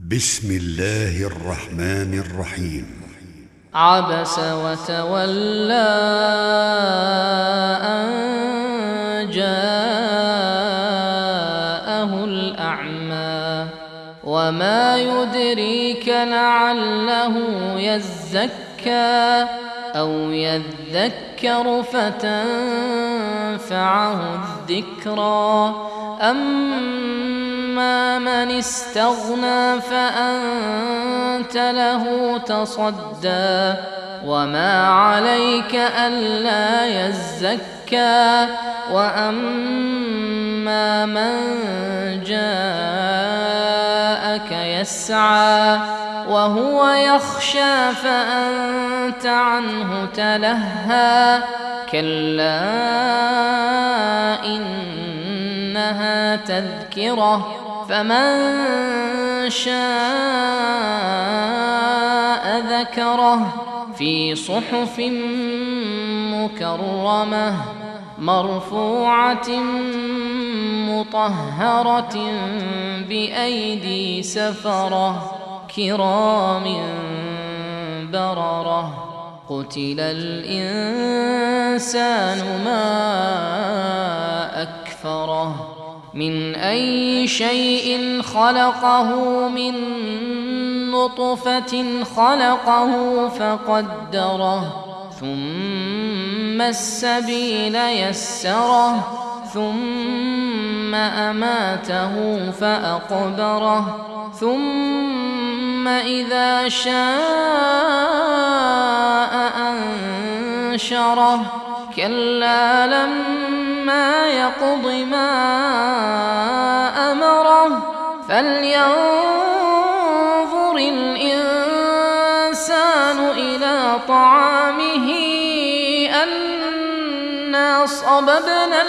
بسم الله الرحمن الرحيم. عبس وتولى أن جاءه الأعمى وما يدريك لعله يزكى أو يذكر فتنفعه الذكرى أما من استغنى فأنت له تصدى وما عليك ألا يزكى وأما من جاءك يسعى وهو يخشى فأنت عنه تلهى كلا إنها تذكرة فمن شاء ذكره في صحف مكرمة مرفوعة مطهرة بأيدي سفرة كرام بررة قتل الإنسان ما أكفره من أي شيء خلقه من نطفة خلقه فقدره ثم السبيل يسره ثم أماته فأقبره ثم إذا شاء أنشره كلا لما يقض ما أمره فلينظر الإنسان إلى طعامه أنا صببنا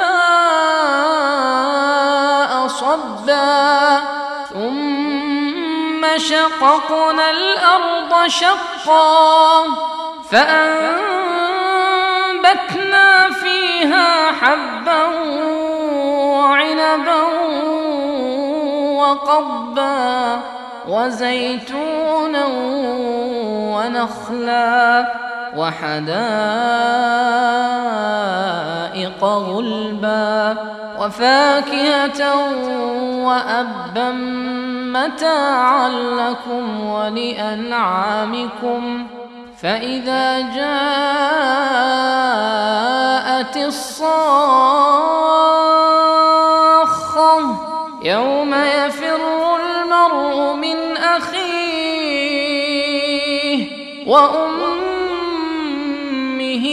الماء صبا ثم شققنا الأرض شقا فأنبتنا فيها حبا وعنبا وقضبا وزيتونا ونخلا وحدائق غلبا وفاكهة وأبا متاعا لكم ولأنعامكم فإذا جاءت الصاخة يوم يفر المرء من أخيه وأمه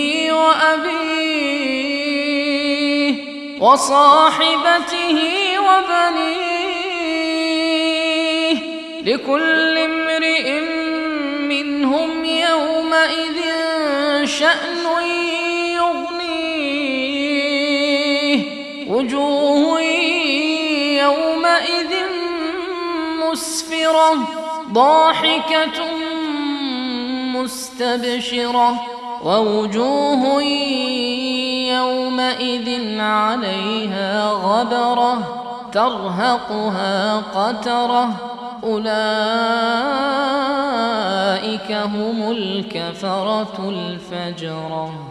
وأبيه وصاحبته وبنيه لكل امرئ منهم يومئذ شأن يغنيه وجوه يومئذ مسفرة ضاحكة مستبشرة ووجوه يومئذ عليها غبرة ترهقها قترة أولئك هم الكفرة الفجرة.